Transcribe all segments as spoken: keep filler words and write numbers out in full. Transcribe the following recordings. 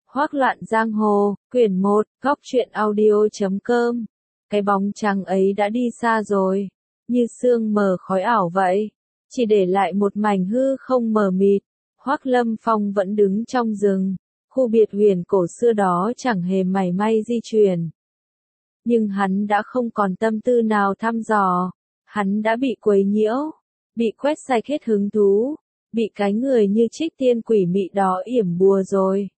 Hoác loạn giang hồ, quyển một, góc truyện audio.com. Cái bóng trắng ấy đã đi xa rồi, như sương mờ khói ảo vậy, chỉ để lại một mảnh hư không mờ mịt. Hoác Lâm Phong vẫn đứng trong rừng, khu biệt huyền cổ xưa đó chẳng hề mảy may di chuyển. Nhưng hắn đã không còn tâm tư nào thăm dò, hắn đã bị quấy nhiễu, bị quét sạch hết hứng thú, bị cái người như trích tiên quỷ mị đó yểm bùa rồi.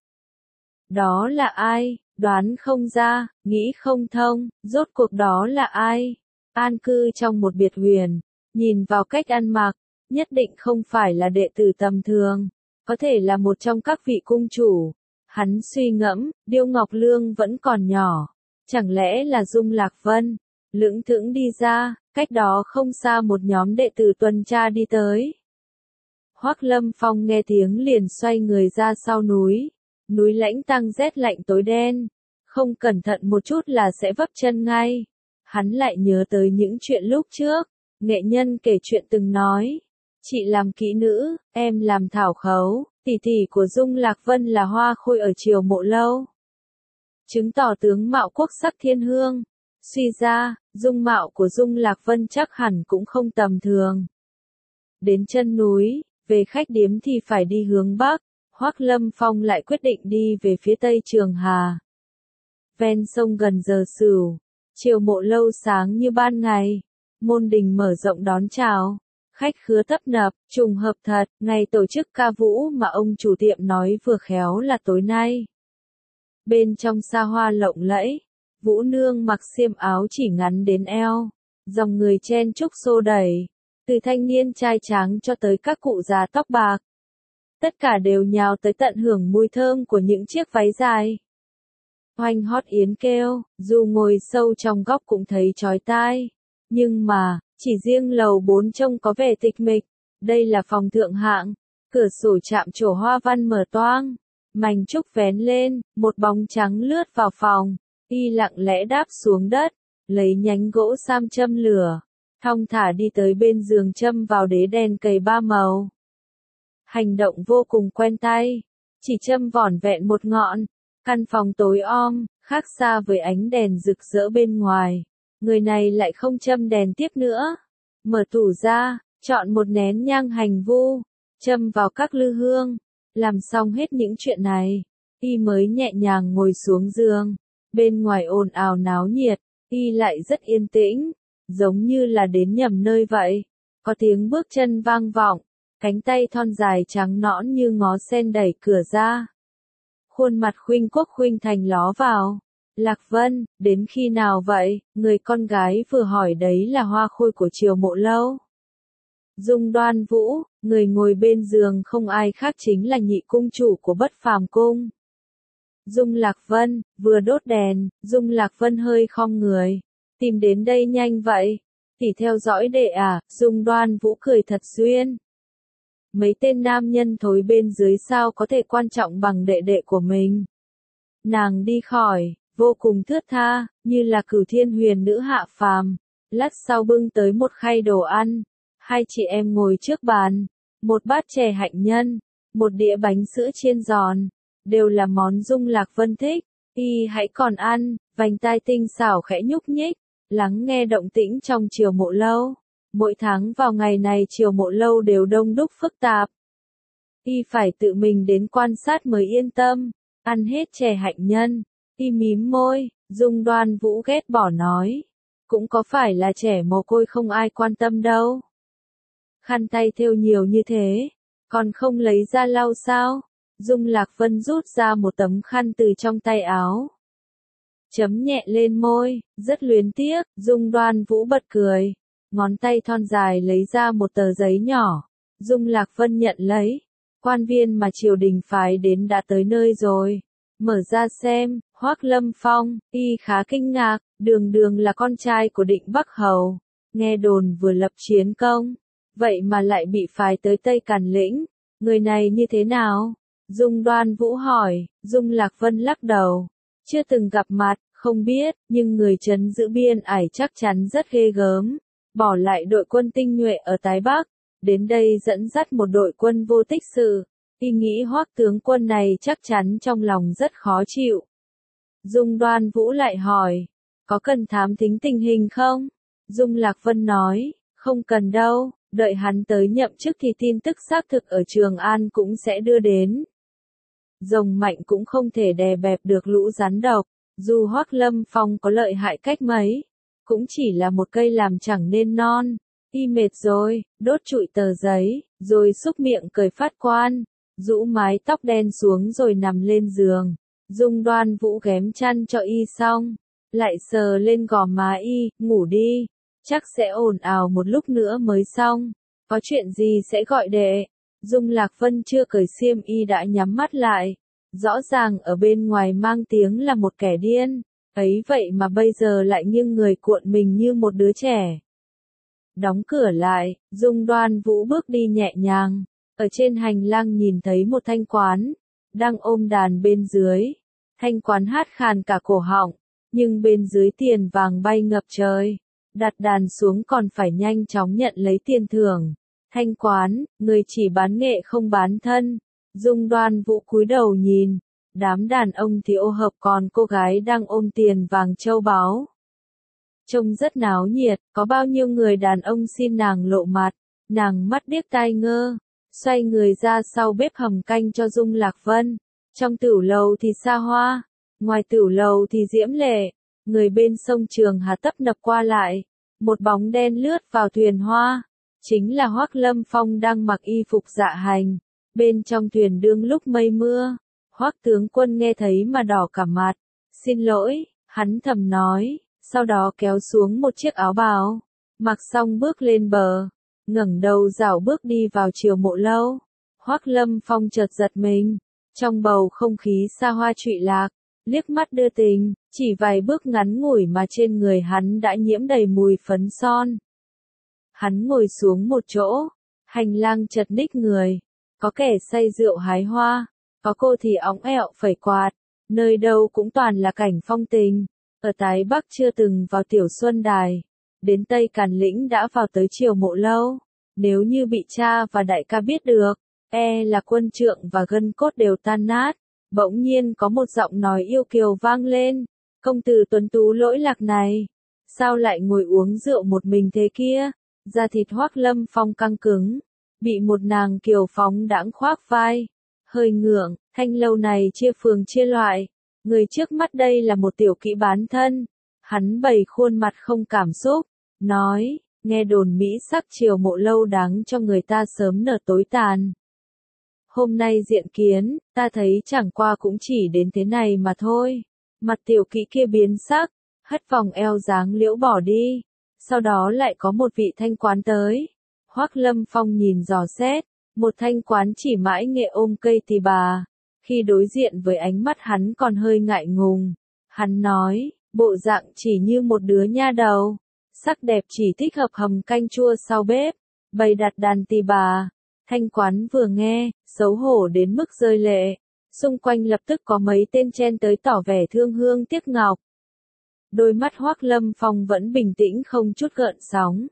Đó là ai? Đoán không ra, nghĩ không thông, rốt cuộc đó là ai? An cư trong một biệt huyền, nhìn vào cách ăn mặc, nhất định không phải là đệ tử tầm thường, có thể là một trong các vị cung chủ. Hắn suy ngẫm, Điêu Ngọc Lương vẫn còn nhỏ, chẳng lẽ là Dung Lạc Vân? Lững thững đi ra, cách đó không xa một nhóm đệ tử tuần tra đi tới. Hoác Lâm Phong nghe tiếng liền xoay người ra sau núi. Núi lãnh tăng rét lạnh tối đen, không cẩn thận một chút là sẽ vấp chân ngay. Hắn lại nhớ tới những chuyện lúc trước, nghệ nhân kể chuyện từng nói. Chị làm kỹ nữ, em làm thảo khấu, tỷ tỷ của Dung Lạc Vân là hoa khôi ở Triều Mộ Lâu. Chứng tỏ tướng mạo quốc sắc thiên hương. Suy ra, dung mạo của Dung Lạc Vân chắc hẳn cũng không tầm thường. Đến chân núi, về khách điếm thì phải đi hướng Bắc. Hoác Lâm Phong lại quyết định đi về phía Tây Trường Hà. Ven sông gần giờ Sửu, Triều Mộ Lâu sáng như ban ngày, môn đình mở rộng đón chào, khách khứa tấp nập, trùng hợp thật, ngày tổ chức ca vũ mà ông chủ tiệm nói vừa khéo là tối nay. Bên trong xa hoa lộng lẫy, Vũ Nương mặc xiêm áo chỉ ngắn đến eo, dòng người chen chúc xô đẩy, từ thanh niên trai tráng cho tới các cụ già tóc bạc. Tất cả đều nhào tới tận hưởng mùi thơm của những chiếc váy dài. Hoành hót yến kêu, dù ngồi sâu trong góc cũng thấy chói tai. Nhưng mà, chỉ riêng lầu bốn trông có vẻ tịch mịch. Đây là phòng thượng hạng, cửa sổ chạm trổ hoa văn mở toang. Mành trúc vén lên, một bóng trắng lướt vào phòng. Y lặng lẽ đáp xuống đất, lấy nhánh gỗ sam châm lửa. Thong thả đi tới bên giường châm vào đế đèn cầy ba màu. Hành động vô cùng quen tay, chỉ châm vỏn vẹn một ngọn, căn phòng tối om, khác xa với ánh đèn rực rỡ bên ngoài. Người này lại không châm đèn tiếp nữa, mở tủ ra, chọn một nén nhang hành vu, châm vào các lư hương, làm xong hết những chuyện này, y mới nhẹ nhàng ngồi xuống giường. Bên ngoài ồn ào náo nhiệt, y lại rất yên tĩnh, giống như là đến nhầm nơi vậy. Có tiếng bước chân vang vọng. Cánh tay thon dài trắng nõn như ngó sen đẩy cửa ra. Khuôn mặt khuynh quốc khuynh thành ló vào. Lạc Vân, đến khi nào vậy? Người con gái vừa hỏi đấy là hoa khôi của Triều Mộ Lâu. Dung Đoan Vũ, người ngồi bên giường không ai khác chính là nhị cung chủ của Bất Phàm Cung. Dung Lạc Vân, vừa đốt đèn, Dung Lạc Vân hơi khom người. Tìm đến đây nhanh vậy. Tỷ theo dõi đệ à? Dung Đoan Vũ cười thật duyên. Mấy tên nam nhân thối bên dưới sao có thể quan trọng bằng đệ đệ của mình. Nàng đi khỏi, vô cùng thướt tha, như là Cửu Thiên huyền nữ hạ phàm. Lát sau bưng tới một khay đồ ăn. Hai chị em ngồi trước bàn. Một bát chè hạnh nhân, một đĩa bánh sữa chiên giòn. Đều là món Dung Lạc Vân thích. Y hãy còn ăn, vành tai tinh xảo khẽ nhúc nhích. Lắng nghe động tĩnh trong Triều Mộ Lâu. Mỗi tháng vào ngày này Triều Mộ Lâu đều đông đúc phức tạp. Y phải tự mình đến quan sát mới yên tâm. Ăn hết chè hạnh nhân. Y mím môi, Dung Đoan Vũ ghét bỏ nói. Cũng có phải là trẻ mồ côi không ai quan tâm đâu. Khăn tay thêu nhiều như thế, còn không lấy ra lau sao? Dung Lạc Vân rút ra một tấm khăn từ trong tay áo. Chấm nhẹ lên môi, rất luyến tiếc, Dung Đoan Vũ bật cười. Ngón tay thon dài lấy ra một tờ giấy nhỏ. Dung Lạc Vân nhận lấy. Quan viên mà triều đình phái đến đã tới nơi rồi. Mở ra xem, Hoác Lâm Phong, y khá kinh ngạc, đường đường là con trai của Định Bắc Hầu. Nghe đồn vừa lập chiến công. Vậy mà lại bị phái tới Tây Càn Lĩnh. Người này như thế nào? Dung Đoan Vũ hỏi, Dung Lạc Vân lắc đầu. Chưa từng gặp mặt, không biết, nhưng người trấn giữ biên ải chắc chắn rất ghê gớm. Bỏ lại đội quân tinh nhuệ ở Tái Bắc, đến đây dẫn dắt một đội quân vô tích sự. Y nghĩ Hoắc tướng quân này chắc chắn trong lòng rất khó chịu. Dung Đoan Vũ lại hỏi, có cần thám thính tình hình không? Dung Lạc Vân nói, không cần đâu, đợi hắn tới nhậm chức thì tin tức xác thực ở Trường An cũng sẽ đưa đến. Rồng mạnh cũng không thể đè bẹp được lũ rắn độc, dù Hoắc Lâm Phong có lợi hại cách mấy, cũng chỉ là một cây làm chẳng nên non. Y mệt rồi, đốt trụi tờ giấy, rồi xúc miệng cởi phát quan, rũ mái tóc đen xuống rồi nằm lên giường. Dung Đoan Vũ ghém chăn cho Y xong, lại sờ lên gò má Y, ngủ đi, chắc sẽ ồn ào một lúc nữa mới xong. Có chuyện gì sẽ gọi đệ. Dung Lạc Vân chưa cởi xiêm Y đã nhắm mắt lại. Rõ ràng ở bên ngoài mang tiếng là một kẻ điên, ấy vậy mà bây giờ lại nghiêng người cuộn mình như một đứa trẻ. Đóng cửa lại, Dung Đoan Vũ bước đi nhẹ nhàng, ở trên hành lang nhìn thấy một thanh quán, đang ôm đàn bên dưới. Thanh quán hát khàn cả cổ họng, nhưng bên dưới tiền vàng bay ngập trời, đặt đàn xuống còn phải nhanh chóng nhận lấy tiền thưởng. Thanh quán, người chỉ bán nghệ không bán thân. Dung Đoan Vũ cúi đầu nhìn, đám đàn ông thì ô hợp còn cô gái đang ôm tiền vàng châu báu. Trông rất náo nhiệt, có bao nhiêu người đàn ông xin nàng lộ mặt, nàng mắt điếc tai ngơ, xoay người ra sau bếp hầm canh cho Dung Lạc Vân. Trong tửu lầu thì xa hoa, ngoài tửu lầu thì diễm lệ, người bên sông Trường Hà tấp nập qua lại, một bóng đen lướt vào thuyền hoa, chính là Hoắc Lâm Phong đang mặc y phục dạ hành. Bên trong thuyền đương lúc mây mưa, Hoắc tướng quân nghe thấy mà đỏ cả mặt. Xin lỗi, hắn thầm nói, sau đó kéo xuống một chiếc áo bào, mặc xong bước lên bờ, ngẩng đầu dạo bước đi vào Triều Mộ Lâu. Hoắc Lâm Phong chợt giật mình, trong bầu không khí xa hoa trụy lạc, liếc mắt đưa tình, chỉ vài bước ngắn ngủi mà trên người hắn đã nhiễm đầy mùi phấn son. Hắn ngồi xuống một chỗ, hành lang chật ních người. Có kẻ say rượu hái hoa, có cô thì óng ẹo phẩy quạt, nơi đâu cũng toàn là cảnh phong tình. Ở Tái Bắc chưa từng vào Tiểu Xuân Đài, đến Tây Càn Lĩnh đã vào tới Triều Mộ Lâu. Nếu như bị cha và đại ca biết được, e là quân trượng và gân cốt đều tan nát. Bỗng nhiên có một giọng nói yêu kiều vang lên, công tử tuấn tú lỗi lạc này, sao lại ngồi uống rượu một mình thế kia? Da thịt Hoắc Lâm Phong căng cứng, bị một nàng kiều phóng đãng khoác vai, hơi ngượng. Thanh lâu này chia phường chia loại, người trước mắt đây là một tiểu kỹ bán thân. Hắn bày khuôn mặt không cảm xúc, nói, nghe đồn mỹ sắc Triều Mộ Lâu đáng cho người ta sớm nở tối tàn. Hôm nay diện kiến, ta thấy chẳng qua cũng chỉ đến thế này mà thôi. Mặt tiểu kỹ kia biến sắc, hất vòng eo dáng liễu bỏ đi, sau đó lại có một vị thanh quán tới. Hoắc Lâm Phong nhìn dò xét, một thanh quán chỉ mãi nghệ ôm cây tỳ bà. Khi đối diện với ánh mắt hắn còn hơi ngại ngùng, hắn nói, bộ dạng chỉ như một đứa nha đầu, sắc đẹp chỉ thích hợp hầm canh chua sau bếp, bày đặt đàn tỳ bà. Thanh quán vừa nghe, xấu hổ đến mức rơi lệ, xung quanh lập tức có mấy tên chen tới tỏ vẻ thương hương tiếc ngọc. Đôi mắt Hoắc Lâm Phong vẫn bình tĩnh không chút gợn sóng.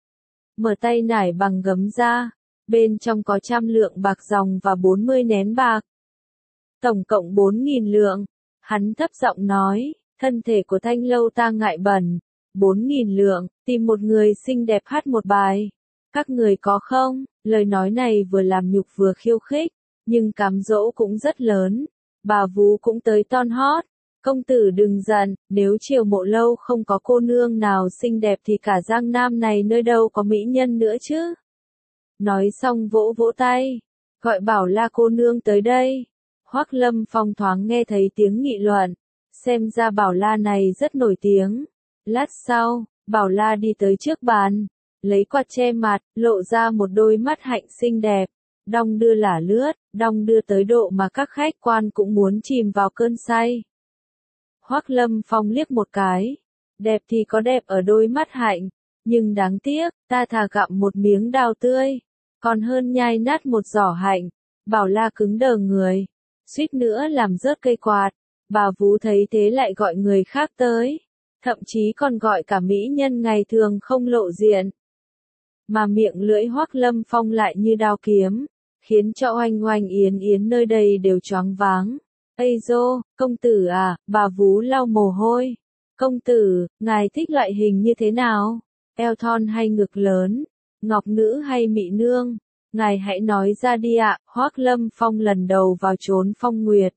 Mở tay nải bằng gấm ra, bên trong có trăm lượng bạc ròng và bốn mươi nén bạc. Tổng cộng bốn nghìn lượng, hắn thấp giọng nói, thân thể của Thanh lâu ta ngại bẩn, bốn nghìn lượng, tìm một người xinh đẹp hát một bài. Các người có không? Lời nói này vừa làm nhục vừa khiêu khích, nhưng cám dỗ cũng rất lớn. Bà vú cũng tới ton hót. Công tử đừng giận, nếu Triều Mộ Lâu không có cô nương nào xinh đẹp thì cả Giang Nam này nơi đâu có mỹ nhân nữa chứ. Nói xong vỗ vỗ tay, gọi Bảo La cô nương tới đây. Hoắc Lâm Phong thoáng nghe thấy tiếng nghị luận, xem ra Bảo La này rất nổi tiếng. Lát sau, Bảo La đi tới trước bàn, lấy quạt che mặt, lộ ra một đôi mắt hạnh xinh đẹp, đong đưa lả lướt, đong đưa tới độ mà các khách quan cũng muốn chìm vào cơn say. Hoắc Lâm Phong liếc một cái, đẹp thì có đẹp ở đôi mắt hạnh, nhưng đáng tiếc, ta thà gặm một miếng đào tươi, còn hơn nhai nát một giỏ hạnh. Bảo La cứng đờ người, suýt nữa làm rớt cây quạt. Bà vú thấy thế lại gọi người khác tới, thậm chí còn gọi cả mỹ nhân ngày thường không lộ diện. Mà miệng lưỡi Hoắc Lâm Phong lại như đao kiếm, khiến cho Oanh Oanh Yến Yến nơi đây đều choáng váng. Ây dô, công tử à, bà vú lau mồ hôi. Công tử, ngài thích loại hình như thế nào? Eo thon hay ngực lớn? Ngọc nữ hay mị nương? Ngài hãy nói ra đi ạ. Hoác Lâm Phong lần đầu vào chốn Phong Nguyệt.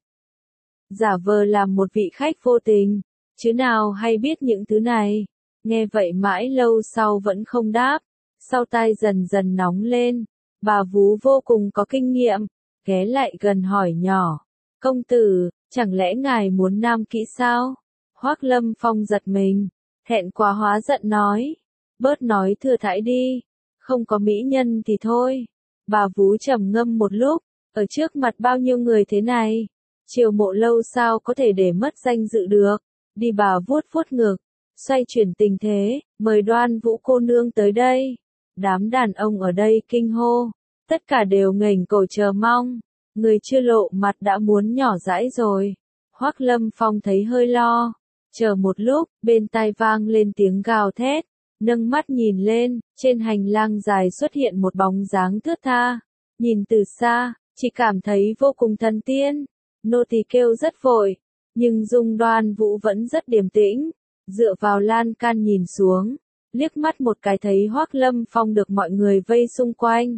Giả vờ làm một vị khách vô tình, chứ nào hay biết những thứ này. Nghe vậy mãi lâu sau vẫn không đáp, sau tai dần dần nóng lên. Bà vú vô cùng có kinh nghiệm, ghé lại gần hỏi nhỏ. Công tử, chẳng lẽ ngài muốn nam kỹ sao? Hoác Lâm Phong giật mình, thẹn quá hóa giận nói. Bớt nói thừa thãi đi, không có mỹ nhân thì thôi. Bà vú trầm ngâm một lúc, ở trước mặt bao nhiêu người thế này, Triều Mộ Lâu sao có thể để mất danh dự được. Đi bà vuốt vuốt ngực, xoay chuyển tình thế, mời Đoan Vũ cô nương tới đây. Đám đàn ông ở đây kinh hô, tất cả đều nghềnh cổ chờ mong. Người chưa lộ mặt đã muốn nhỏ dãi rồi. Hoác Lâm Phong thấy hơi lo, chờ một lúc, bên tai vang lên tiếng gào thét. Nâng mắt nhìn lên, trên hành lang dài xuất hiện một bóng dáng thướt tha. Nhìn từ xa, chỉ cảm thấy vô cùng thần tiên. Nô tỳ kêu rất vội, nhưng Dung Đoan Vũ vẫn rất điềm tĩnh, dựa vào lan can nhìn xuống, liếc mắt một cái thấy Hoác Lâm Phong được mọi người vây xung quanh.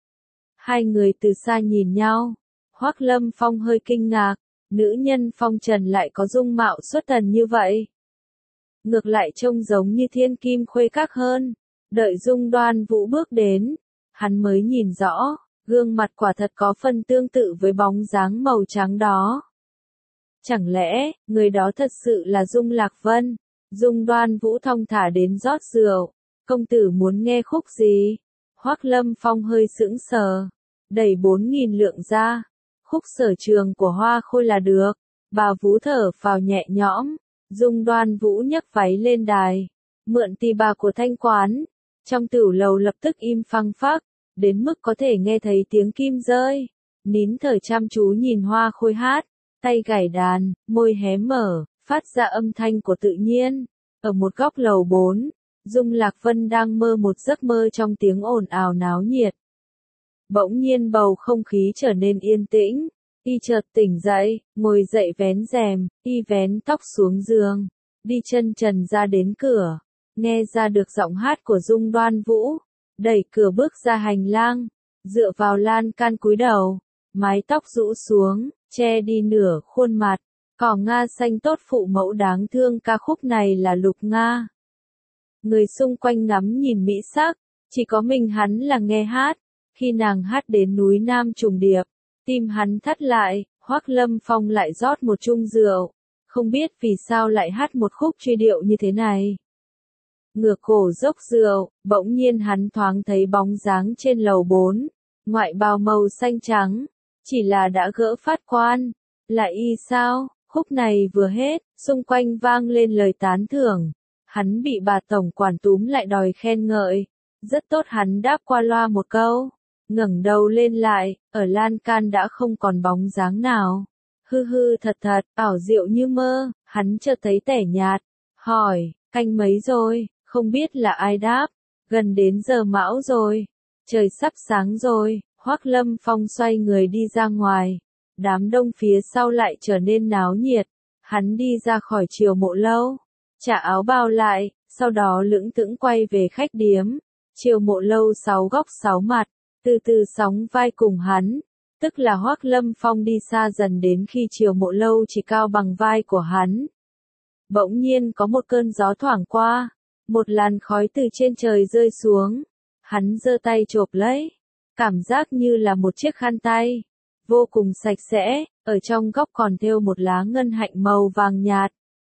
Hai người từ xa nhìn nhau, Hoác Lâm Phong hơi kinh ngạc, nữ nhân phong trần lại có dung mạo xuất thần như vậy. Ngược lại trông giống như thiên kim khuê các hơn. Đợi Dung Đoan Vũ bước đến, hắn mới nhìn rõ, gương mặt quả thật có phần tương tự với bóng dáng màu trắng đó. Chẳng lẽ, người đó thật sự là Dung Lạc Vân? Dung Đoan Vũ thong thả đến rót rượu. Công tử muốn nghe khúc gì? Hoác Lâm Phong hơi sững sờ, đẩy bốn nghìn lượng ra. Khúc Sở Trường của Hoa Khôi là được. Bà vú thở phào nhẹ nhõm. Dung Đoan Vũ nhấc váy lên đài, mượn tỳ bà của thanh quán. Trong tửu lầu lập tức im phăng phắc, đến mức có thể nghe thấy tiếng kim rơi. Nín thở chăm chú nhìn Hoa Khôi hát, tay gảy đàn, môi hé mở, phát ra âm thanh của tự nhiên. Ở một góc lầu bốn, Dung Lạc Vân đang mơ một giấc mơ trong tiếng ồn ào náo nhiệt. Bỗng nhiên bầu không khí trở nên yên tĩnh. Y chợt tỉnh dậy, ngồi dậy vén rèm, y vén tóc xuống giường, đi chân trần ra đến cửa, nghe ra được giọng hát của Dung Đoan Vũ, đẩy cửa bước ra hành lang, dựa vào lan can cúi đầu, mái tóc rũ xuống, che đi nửa khuôn mặt, cỏ Nga xanh tốt phụ mẫu đáng thương. Ca khúc này là Lục Nga. Người xung quanh ngắm nhìn mỹ sắc, chỉ có mình hắn là nghe hát. Khi nàng hát đến núi Nam trùng điệp, tim hắn thắt lại. Hoác Lâm Phong lại rót một chung rượu, không biết vì sao lại hát một khúc truy điệu như thế này. Ngửa cổ dốc rượu, bỗng nhiên hắn thoáng thấy bóng dáng trên lầu bốn, ngoại bào màu xanh trắng, chỉ là đã gỡ phát quan. Là y sao? Khúc này vừa hết, xung quanh vang lên lời tán thưởng. Hắn bị bà tổng quản túm lại đòi khen ngợi. Rất tốt, hắn đáp qua loa một câu. Ngẩng đầu lên lại, ở lan can đã không còn bóng dáng nào. Hư hư thật thật, ảo diệu như mơ. Hắn chợt thấy tẻ nhạt, hỏi, canh mấy rồi? Không biết là ai đáp, gần đến giờ mão rồi, trời sắp sáng rồi. Hoác Lâm Phong xoay người đi ra ngoài, đám đông phía sau lại trở nên náo nhiệt. Hắn đi ra khỏi Triều Mộ Lâu, trả áo bao lại, sau đó lững thững quay về khách điếm. Triều Mộ Lâu sáu góc sáu mặt, từ từ sóng vai cùng hắn, tức là Hoác Lâm Phong đi xa dần đến khi Triều Mộ Lâu chỉ cao bằng vai của hắn. Bỗng nhiên có một cơn gió thoảng qua, một làn khói từ trên trời rơi xuống. Hắn giơ tay chộp lấy, cảm giác như là một chiếc khăn tay, vô cùng sạch sẽ, ở trong góc còn thêu một lá ngân hạnh màu vàng nhạt.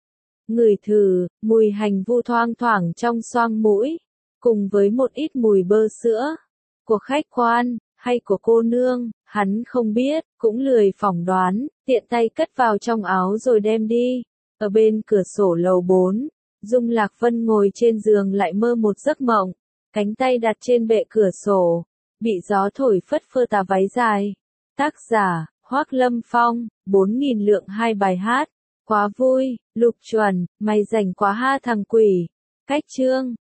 Ngửi thử, mùi hành vu thoang thoảng trong xoang mũi, cùng với một ít mùi bơ sữa, của khách quan, hay của cô nương, hắn không biết, cũng lười phỏng đoán, tiện tay cất vào trong áo rồi đem đi. Ở bên cửa sổ lầu bốn, Dung Lạc Vân ngồi trên giường lại mơ một giấc mộng, cánh tay đặt trên bệ cửa sổ, bị gió thổi phất phơ tà váy dài. Tác giả, Hoác Lâm Phong, bốn nghìn lượng hai bài hát. Quá vui, Lục Chuẩn, mày rảnh quá ha thằng quỷ. Cách chương